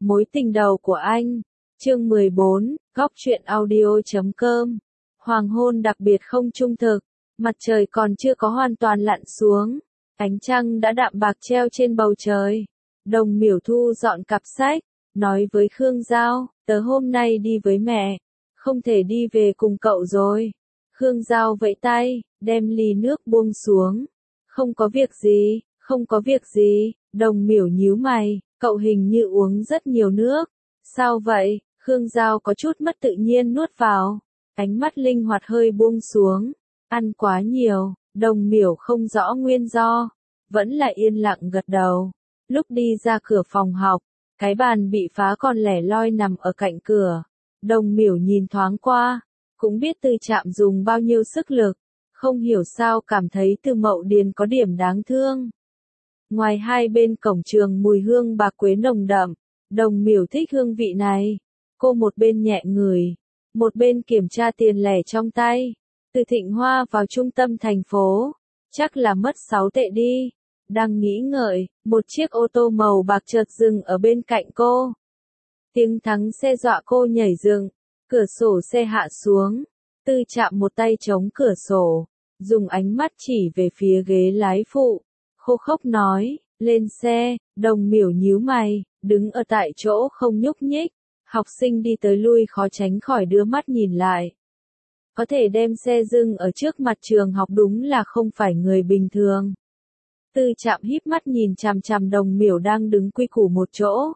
Mối tình đầu của anh. Chương 14, góc truyện audio.com. Hoàng hôn đặc biệt không trung thực, mặt trời còn chưa có hoàn toàn lặn xuống, ánh trăng đã đạm bạc treo trên bầu trời. Đồng Miểu thu dọn cặp sách, nói với Khương Giao, tớ hôm nay đi với mẹ, không thể đi về cùng cậu rồi. Khương Giao vẫy tay, đem ly nước buông xuống. Không có việc gì, không có việc gì. Đồng Miểu nhíu mày, cậu hình như uống rất nhiều nước. Sao vậy? Khương Giao có chút mất tự nhiên nuốt vào. Ánh mắt linh hoạt hơi buông xuống. Ăn quá nhiều. Đồng Miểu không rõ nguyên do, vẫn là yên lặng gật đầu. Lúc đi ra cửa phòng học, cái bàn bị phá còn lẻ loi nằm ở cạnh cửa. Đồng Miểu nhìn thoáng qua, cũng biết Tư Trạm dùng bao nhiêu sức lực, không hiểu sao cảm thấy Từ Mậu Điền có điểm đáng thương. Ngoài hai bên cổng trường mùi hương bạc quế nồng đậm, Đồng Miểu thích hương vị này. Cô một bên nhẹ người, một bên kiểm tra tiền lẻ trong tay. Từ Thịnh Hoa vào trung tâm thành phố, chắc là mất 6 tệ đi. Đang nghĩ ngợi, một chiếc ô tô màu bạc chợt dừng ở bên cạnh cô. Tiếng thắng xe dọa cô nhảy dựng, cửa sổ xe hạ xuống. Tư Trạm một tay chống cửa sổ, dùng ánh mắt chỉ về phía ghế lái phụ. Khô khốc nói, lên xe. Đồng Miểu nhíu mày, đứng ở tại chỗ không nhúc nhích. Học sinh đi tới lui khó tránh khỏi đưa mắt nhìn lại. Có thể đem xe dừng ở trước mặt trường học đúng là không phải người bình thường. Tư Trạm híp mắt nhìn chằm chằm Đồng Miểu đang đứng quy củ một chỗ.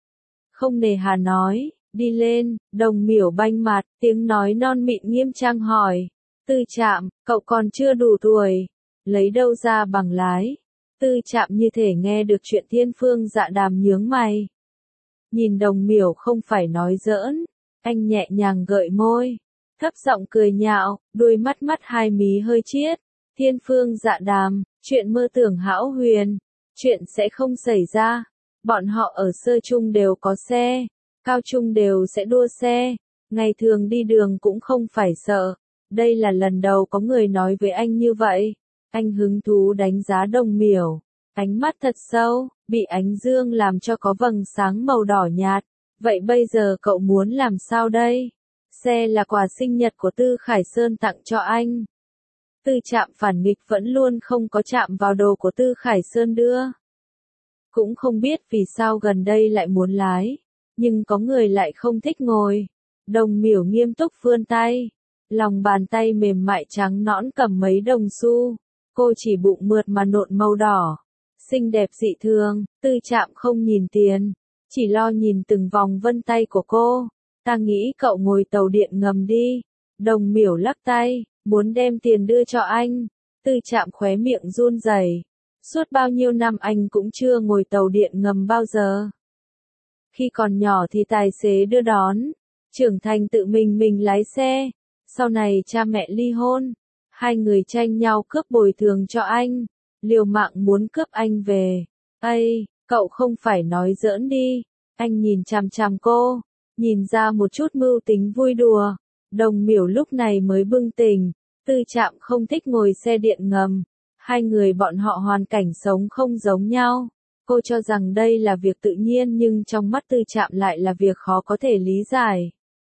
Không nề hà nói, đi lên. Đồng Miểu banh mặt, tiếng nói non mịn nghiêm trang hỏi. Tư Trạm, cậu còn chưa đủ tuổi, lấy đâu ra bằng lái? Tư Trạm như thể nghe được chuyện Thiên Phương Dạ Đàm nhướng mày. Nhìn Đồng Miểu không phải nói giỡn, anh nhẹ nhàng gợi môi, thấp giọng cười nhạo, đôi mắt hai mí hơi chiết. Thiên Phương Dạ Đàm, chuyện mơ tưởng hão huyền, chuyện sẽ không xảy ra. Bọn họ ở sơ trung đều có xe, cao trung đều sẽ đua xe, ngày thường đi đường cũng không phải sợ. Đây là lần đầu có người nói với anh như vậy. Anh hứng thú đánh giá Đồng Miểu, ánh mắt thật sâu, bị ánh dương làm cho có vầng sáng màu đỏ nhạt. Vậy bây giờ cậu muốn làm sao đây? Xe là quà sinh nhật của Tư Khải Sơn tặng cho anh. Tư Trạm phản nghịch vẫn luôn không có chạm vào đồ của Tư Khải Sơn đưa. Cũng không biết vì sao gần đây lại muốn lái, nhưng có người lại không thích ngồi. Đồng Miểu nghiêm túc vươn tay, lòng bàn tay mềm mại trắng nõn cầm mấy đồng xu. Cô chỉ bụng mượt mà nộn màu đỏ, xinh đẹp dị thường. Tư Trạm không nhìn tiền, chỉ lo nhìn từng vòng vân tay của cô. Ta nghĩ cậu ngồi tàu điện ngầm đi. Đồng Miểu lắc tay, muốn đem tiền đưa cho anh. Tư Trạm khóe miệng run rẩy. Suốt bao nhiêu năm anh cũng chưa ngồi tàu điện ngầm bao giờ. Khi còn nhỏ thì tài xế đưa đón, trưởng thành tự mình lái xe. Sau này cha mẹ ly hôn, hai người tranh nhau cướp bồi thường cho anh, liều mạng muốn cướp anh về. Ây, cậu không phải nói giỡn đi. Anh nhìn chằm chằm cô, nhìn ra một chút mưu tính vui đùa. Đồng Miểu lúc này mới bừng tỉnh. Tư Trạm không thích ngồi xe điện ngầm. Hai người bọn họ hoàn cảnh sống không giống nhau. Cô cho rằng đây là việc tự nhiên nhưng trong mắt Tư Trạm lại là việc khó có thể lý giải.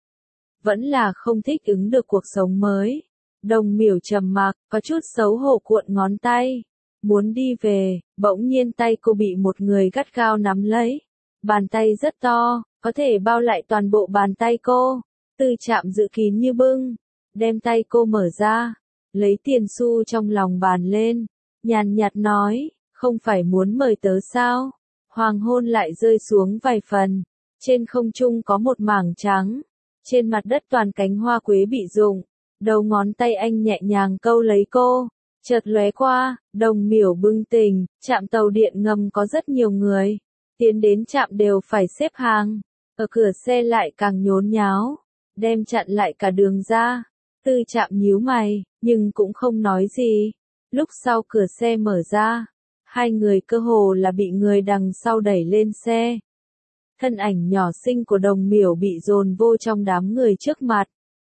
Vẫn là không thích ứng được cuộc sống mới. Đồng Miểu trầm mặc, có chút xấu hổ cuộn ngón tay. Muốn đi về, bỗng nhiên tay cô bị một người gắt gao nắm lấy. Bàn tay rất to, có thể bao lại toàn bộ bàn tay cô. Tư Trạm giữ kín như bưng, đem tay cô mở ra, lấy tiền xu trong lòng bàn lên, nhàn nhạt nói, không phải muốn mời tớ sao? Hoàng hôn lại rơi xuống vài phần, trên không trung có một mảng trắng, trên mặt đất toàn cánh hoa quế bị rụng. Đầu ngón tay anh nhẹ nhàng câu lấy cô, chợt lóe qua. Đồng Miểu bừng tỉnh, trạm tàu điện ngầm có rất nhiều người, tiến đến trạm đều phải xếp hàng, ở cửa xe lại càng nhốn nháo, đem chặn lại cả đường ra. Tư Trạm nhíu mày, nhưng cũng không nói gì. Lúc sau cửa xe mở ra, hai người cơ hồ là bị người đằng sau đẩy lên xe. Thân ảnh nhỏ xinh của Đồng Miểu bị dồn vô trong đám người trước mặt.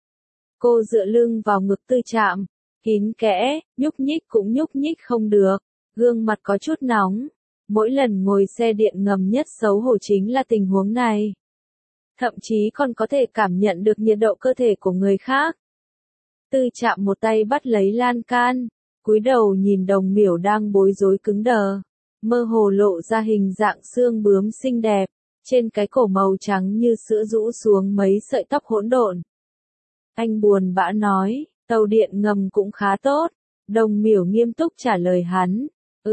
Cô dựa lưng vào ngực Tư Trạm, kín kẽ, nhúc nhích cũng nhúc nhích không được, gương mặt có chút nóng. Mỗi lần ngồi xe điện ngầm nhất xấu hổ chính là tình huống này. Thậm chí còn có thể cảm nhận được nhiệt độ cơ thể của người khác. Tư Trạm một tay bắt lấy lan can, cúi đầu nhìn đồng miểu đang bối rối cứng đờ, mơ hồ lộ ra hình dạng xương bướm xinh đẹp, trên cái cổ màu trắng như sữa rũ xuống mấy sợi tóc hỗn độn. Anh buồn bã nói, tàu điện ngầm cũng khá tốt. Đồng miểu nghiêm túc trả lời hắn,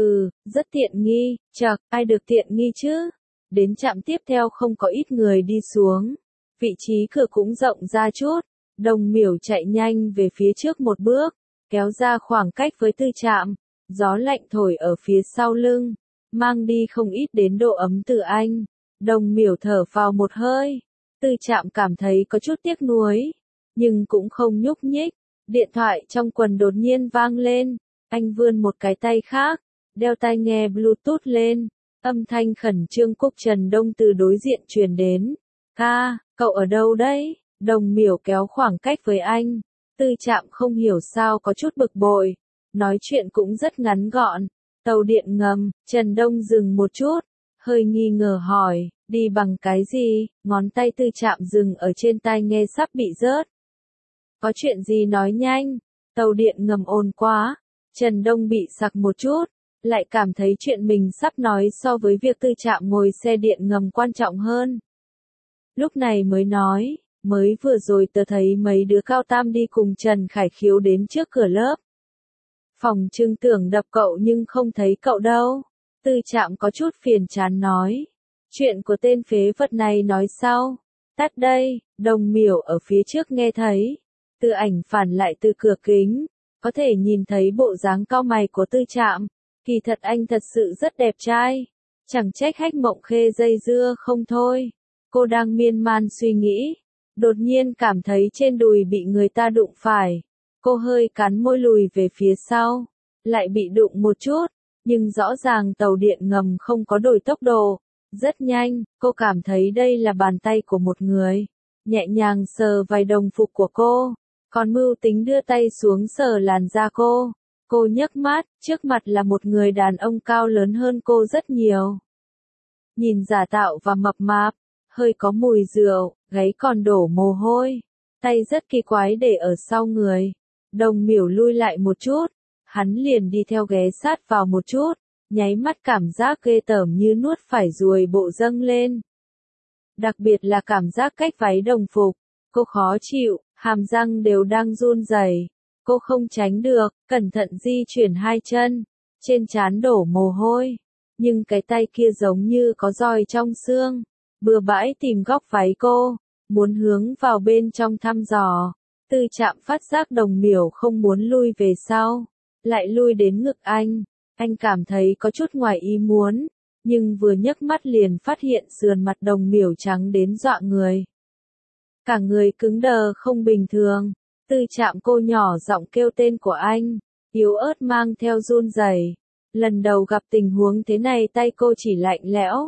rất tiện nghi, chậc, ai được tiện nghi chứ? Đến trạm tiếp theo không có ít người đi xuống, vị trí cửa cũng rộng ra chút. Đồng miểu chạy nhanh về phía trước một bước, kéo ra khoảng cách với Tư Trạm, gió lạnh thổi ở phía sau lưng, mang đi không ít đến độ ấm từ anh. Đồng miểu thở vào một hơi, Tư Trạm cảm thấy có chút tiếc nuối, nhưng cũng không nhúc nhích. Điện thoại trong quần đột nhiên vang lên, anh vươn một cái tay khác, đeo tai nghe Bluetooth lên, âm thanh khẩn trương Cúc Trần Đông từ đối diện truyền đến. Ca, cậu ở đâu đấy? Đồng miểu kéo khoảng cách với anh. Tư Trạm không hiểu sao có chút bực bội, nói chuyện cũng rất ngắn gọn. Tàu điện ngầm, Trần Đông dừng một chút, hơi nghi ngờ hỏi, đi bằng cái gì? Ngón tay Tư Trạm dừng ở trên tai nghe sắp bị rớt. Có chuyện gì nói nhanh, tàu điện ngầm ồn quá. Trần Đông bị sặc một chút, lại cảm thấy chuyện mình sắp nói so với việc Tư Trạm ngồi xe điện ngầm quan trọng hơn. Lúc này mới nói, mới vừa rồi tớ thấy mấy đứa cao tam đi cùng Trần Khải Khiếu đến trước cửa lớp. Phòng Trưng tưởng đập cậu nhưng không thấy cậu đâu. Tư Trạm có chút phiền chán nói, chuyện của tên phế vật này nói sau. Tắt đây, đồng miểu ở phía trước nghe thấy. Tư ảnh phản lại từ cửa kính, có thể nhìn thấy bộ dáng cau mày của Tư Trạm. Kỳ thật anh thật sự rất đẹp trai, chẳng trách Hách Mộng Khê dây dưa không thôi. Cô đang miên man suy nghĩ, đột nhiên cảm thấy trên đùi bị người ta đụng phải. Cô hơi cắn môi lùi về phía sau, lại bị đụng một chút, nhưng rõ ràng tàu điện ngầm không có đổi tốc độ. Rất nhanh, cô cảm thấy đây là bàn tay của một người, nhẹ nhàng sờ vai đồng phục của cô, còn mưu tính đưa tay xuống sờ làn da cô. Cô nhấc mắt, trước mặt là một người đàn ông cao lớn hơn cô rất nhiều. Nhìn giả tạo và mập mạp, hơi có mùi rượu, gáy còn đổ mồ hôi, tay rất kỳ quái để ở sau người. Đồng miểu lui lại một chút, hắn liền đi theo ghé sát vào một chút, nháy mắt cảm giác ghê tởm như nuốt phải ruồi bộ dâng lên. Đặc biệt là cảm giác cách váy đồng phục, cô khó chịu, hàm răng đều đang run rẩy. Cô không tránh được, cẩn thận di chuyển hai chân, trên trán đổ mồ hôi, nhưng cái tay kia giống như có roi trong xương, bừa bãi tìm góc váy cô, muốn hướng vào bên trong thăm dò. Tư Trạm phát giác đồng miểu không muốn lui về sau, lại lui đến ngực anh cảm thấy có chút ngoài ý muốn, nhưng vừa nhấc mắt liền phát hiện sườn mặt đồng miểu trắng đến dọa người. Cả người cứng đờ không bình thường. Tư Trạm cô nhỏ giọng kêu tên của anh, yếu ớt mang theo run rẩy. Lần đầu gặp tình huống thế này tay cô chỉ lạnh lẽo.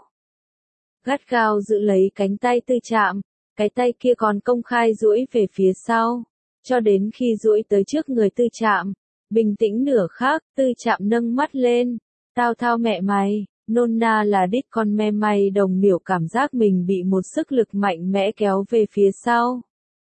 Gắt gao giữ lấy cánh tay Tư Trạm, cái tay kia còn công khai duỗi về phía sau, cho đến khi duỗi tới trước người Tư Trạm. Bình tĩnh nửa khắc, Tư Trạm nâng mắt lên, tao thao mẹ mày, nôn na là đít con me mày. Đồng miểu cảm giác mình bị một sức lực mạnh mẽ kéo về phía sau.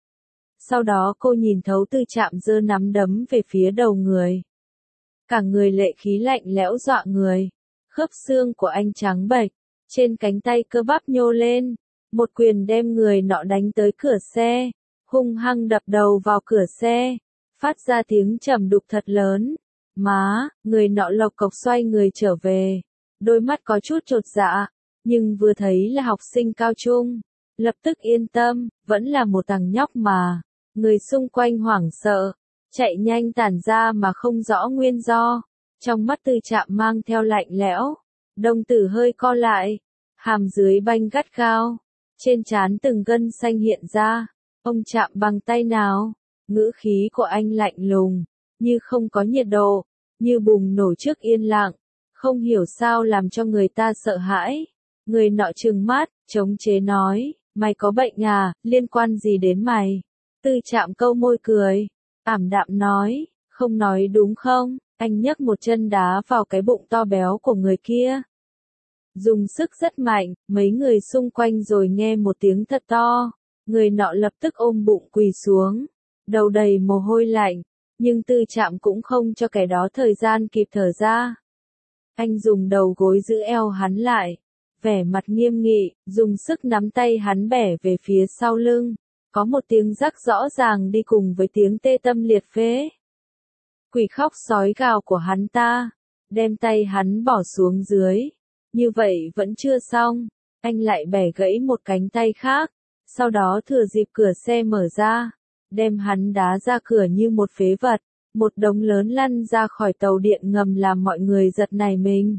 Sau đó cô nhìn thấu Tư Trạm giơ nắm đấm về phía đầu người. Cả người lệ khí lạnh lẽo dọa người. Khớp xương của anh trắng bệch, trên cánh tay cơ bắp nhô lên. Một quyền đem người nọ đánh tới cửa xe, hung hăng đập đầu vào cửa xe, phát ra tiếng trầm đục thật lớn. Má, người nọ lộc cộc xoay người trở về, đôi mắt có chút chột dạ, nhưng vừa thấy là học sinh cao trung, lập tức yên tâm, vẫn là một thằng nhóc mà. Người xung quanh hoảng sợ, chạy nhanh tản ra mà không rõ nguyên do. Trong mắt Tư Trạm mang theo lạnh lẽo, đồng tử hơi co lại, hàm dưới banh gắt gao, trên trán từng gân xanh hiện ra. Ông chạm bằng tay nào? Ngữ khí của anh lạnh lùng, như không có nhiệt độ, như bùng nổ trước yên lặng, không hiểu sao làm cho người ta sợ hãi. Người nọ trừng mắt, chống chế nói, mày có bệnh à, liên quan gì đến mày? Tư Trạm câu môi cười, ảm đạm nói, không nói đúng không? Anh nhấc một chân đá vào cái bụng to béo của người kia. dùng sức rất mạnh, mấy người xung quanh rồi nghe một tiếng thật to. Người nọ lập tức ôm bụng quỳ xuống, đầu đầy mồ hôi lạnh, nhưng Tư Trạm cũng không cho kẻ đó thời gian kịp thở ra. Anh dùng đầu gối giữ eo hắn lại, vẻ mặt nghiêm nghị, dùng sức nắm tay hắn bẻ về phía sau lưng. Có một tiếng rắc rõ ràng đi cùng với tiếng tê tâm liệt phế. Quỷ khóc sói gào của hắn ta, đem tay hắn bỏ xuống dưới. Như vậy vẫn chưa xong, anh lại bẻ gãy một cánh tay khác, sau đó thừa dịp cửa xe mở ra, đem hắn đá ra cửa như một phế vật, một đống lớn lăn ra khỏi tàu điện ngầm làm mọi người giật nảy mình.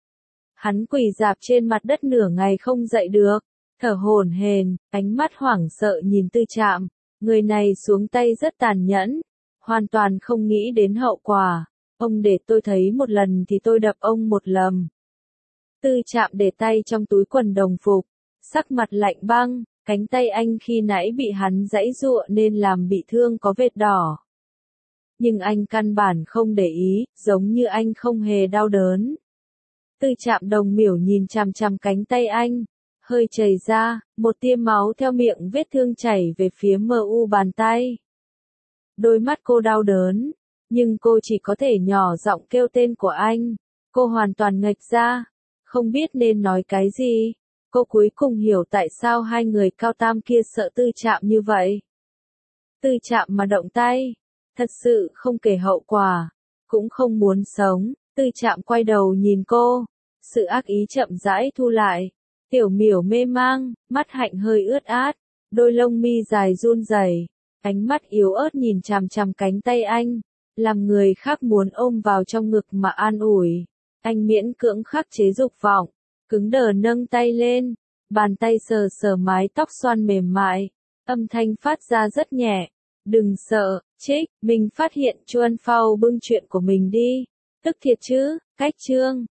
Hắn quỳ rạp trên mặt đất nửa ngày không dậy được, thở hổn hển, ánh mắt hoảng sợ nhìn Tư Trạm, người này xuống tay rất tàn nhẫn, hoàn toàn không nghĩ đến hậu quả. Ông để tôi thấy một lần thì tôi đập ông một lần. Tư Trạm để tay trong túi quần đồng phục, sắc mặt lạnh băng, cánh tay anh khi nãy bị hắn giãy giụa nên làm bị thương có vết đỏ. Nhưng anh căn bản không để ý, giống như anh không hề đau đớn. Tư Trạm đồng miểu nhìn chằm chằm cánh tay anh, hơi chảy ra, một tia máu theo miệng vết thương chảy về phía mu bàn tay. Đôi mắt cô đau đớn, nhưng cô chỉ có thể nhỏ giọng kêu tên của anh. Cô hoàn toàn nghệch ra, không biết nên nói cái gì. Cô cuối cùng hiểu tại sao hai người cao tam kia sợ Tư Trạm như vậy. Tư Trạm mà động tay, thật sự không kể hậu quả, cũng không muốn sống. Tư Trạm quay đầu nhìn cô, sự ác ý chậm rãi thu lại. Tiểu miểu mê mang, mắt hạnh hơi ướt át, đôi lông mi dài run rẩy, ánh mắt yếu ớt nhìn chằm chằm cánh tay anh, làm người khác muốn ôm vào trong ngực mà an ủi. Anh miễn cưỡng khắc chế dục vọng, cứng đờ nâng tay lên, bàn tay sờ sờ mái tóc xoăn mềm mại, âm thanh phát ra rất nhẹ. Đừng sợ, Trích, mình phát hiện Chuan Phao bưng chuyện của mình đi. Tức thiệt chứ, cách chương.